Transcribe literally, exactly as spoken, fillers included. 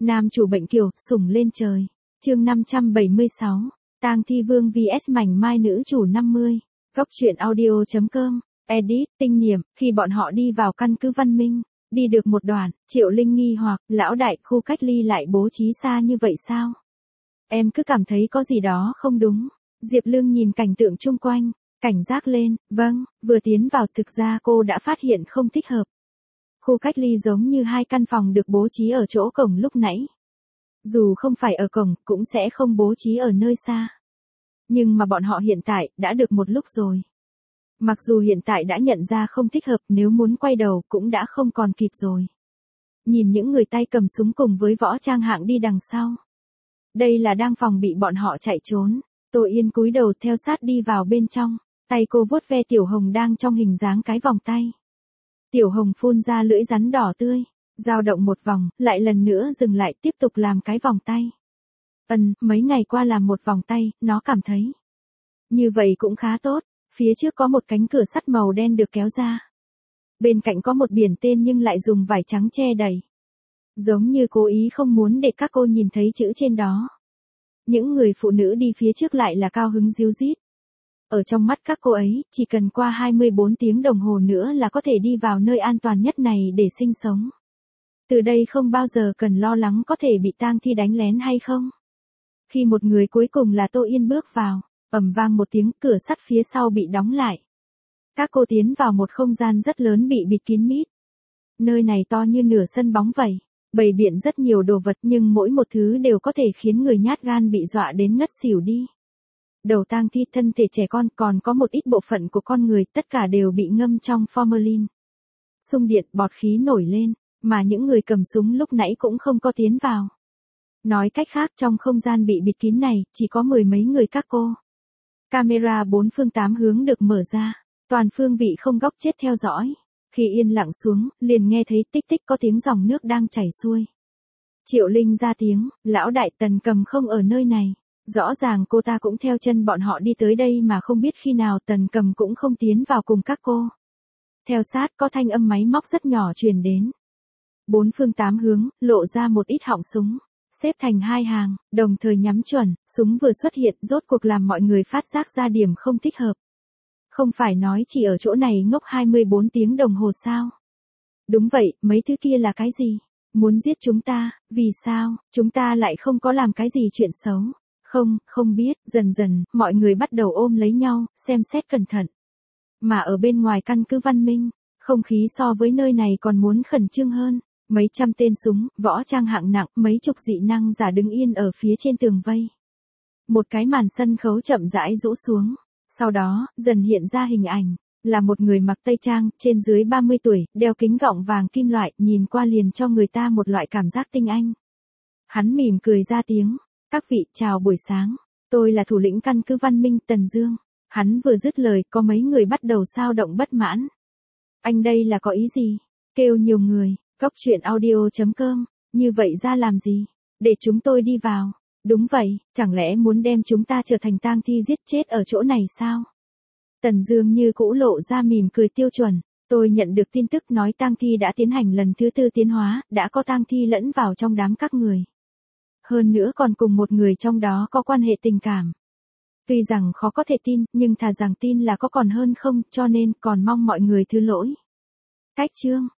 Nam chủ bệnh kiều, sủng lên trời. Chương năm trăm bảy mươi sáu, Tang Thi Vương vs mảnh mai nữ chủ năm mươi. Góc truyện audio chấm com. Edit, tinh niệm, khi bọn họ đi vào căn cứ Văn Minh, đi được một đoạn, Triệu Linh nghi hoặc, lão đại, khu cách ly lại bố trí xa như vậy sao? Em cứ cảm thấy có gì đó không đúng. Diệp Lương nhìn cảnh tượng chung quanh, cảnh giác lên, vâng, vừa tiến vào thực ra cô đã phát hiện không thích hợp. Khu cách ly giống như hai căn phòng được bố trí ở chỗ cổng lúc nãy. Dù không phải ở cổng, cũng sẽ không bố trí ở nơi xa. Nhưng mà bọn họ hiện tại, đã được một lúc rồi. Mặc dù hiện tại đã nhận ra không thích hợp, nếu muốn quay đầu cũng đã không còn kịp rồi. Nhìn những người tay cầm súng cùng với võ trang hạng đi đằng sau. Đây là đang phòng bị bọn họ chạy trốn. Tô Yên cúi đầu theo sát đi vào bên trong. Tay cô vuốt ve Tiểu Hồng đang trong hình dáng cái vòng tay. Tiểu Hồng phun ra lưỡi rắn đỏ tươi. Dao động một vòng, lại lần nữa dừng lại tiếp tục làm cái vòng tay. Ừm, mấy ngày qua làm một vòng tay, nó cảm thấy. Như vậy cũng khá tốt. Phía trước có một cánh cửa sắt màu đen được kéo ra. Bên cạnh có một biển tên nhưng lại dùng vải trắng che đầy. Giống như cố ý không muốn để các cô nhìn thấy chữ trên đó. Những người phụ nữ đi phía trước lại là cao hứng ríu rít. Ở trong mắt các cô ấy, chỉ cần qua hai mươi bốn tiếng đồng hồ nữa là có thể đi vào nơi an toàn nhất này để sinh sống. Từ đây không bao giờ cần lo lắng có thể bị tang thi đánh lén hay không. Khi một người cuối cùng là Tô Yên bước vào, ầm vang một tiếng, cửa sắt phía sau bị đóng lại. Các cô tiến vào một không gian rất lớn bị bịt kín mít. Nơi này to như nửa sân bóng vậy, bày biện rất nhiều đồ vật nhưng mỗi một thứ đều có thể khiến người nhát gan bị dọa đến ngất xỉu đi. Đầu tang thi, thân thể trẻ con, còn có một ít bộ phận của con người, tất cả đều bị ngâm trong formalin. Xung điện, bọt khí nổi lên, mà những người cầm súng lúc nãy cũng không có tiến vào. Nói cách khác, trong không gian bị bịt kín này, chỉ có mười mấy người các cô. Camera bốn phương tám hướng được mở ra, toàn phương vị không góc chết theo dõi. Khi yên lặng xuống, liền nghe thấy tích tích có tiếng dòng nước đang chảy xuôi. Triệu Linh ra tiếng, lão đại, Tần Cầm không ở nơi này. Rõ ràng cô ta cũng theo chân bọn họ đi tới đây mà không biết khi nào Tần Cầm cũng không tiến vào cùng các cô. Theo sát có thanh âm máy móc rất nhỏ truyền đến. Bốn phương tám hướng, lộ ra một ít họng súng. Xếp thành hai hàng, đồng thời nhắm chuẩn, súng vừa xuất hiện rốt cuộc làm mọi người phát giác ra điểm không thích hợp. Không phải nói chỉ ở chỗ này ngốc hai mươi bốn tiếng đồng hồ sao? Đúng vậy, mấy thứ kia là cái gì? Muốn giết chúng ta, vì sao, chúng ta lại không có làm cái gì chuyện xấu? Không, không biết, dần dần, mọi người bắt đầu ôm lấy nhau, xem xét cẩn thận. Mà ở bên ngoài căn cứ Văn Minh, không khí so với nơi này còn muốn khẩn trương hơn. Mấy trăm tên súng, võ trang hạng nặng, mấy chục dị năng giả đứng yên ở phía trên tường vây. Một cái màn sân khấu chậm rãi rũ xuống. Sau đó, dần hiện ra hình ảnh. Là một người mặc tây trang, trên dưới ba mươi tuổi, đeo kính gọng vàng kim loại, nhìn qua liền cho người ta một loại cảm giác tinh anh. Hắn mỉm cười ra tiếng. Các vị, chào buổi sáng. Tôi là thủ lĩnh căn cứ Văn Minh, Tần Dương. Hắn vừa dứt lời, có mấy người bắt đầu xao động bất mãn. Anh đây là có ý gì? Kêu nhiều người. Góc truyện audio chấm com, như vậy ra làm gì? Để chúng tôi đi vào. Đúng vậy, chẳng lẽ muốn đem chúng ta trở thành tang thi giết chết ở chỗ này sao? Tần Dương như cũ lộ ra mỉm cười tiêu chuẩn. Tôi nhận được tin tức nói tang thi đã tiến hành lần thứ tư tiến hóa, đã có tang thi lẫn vào trong đám các người. Hơn nữa còn cùng một người trong đó có quan hệ tình cảm. Tuy rằng khó có thể tin, nhưng thà rằng tin là có còn hơn không, cho nên còn mong mọi người thứ lỗi. Cách chương.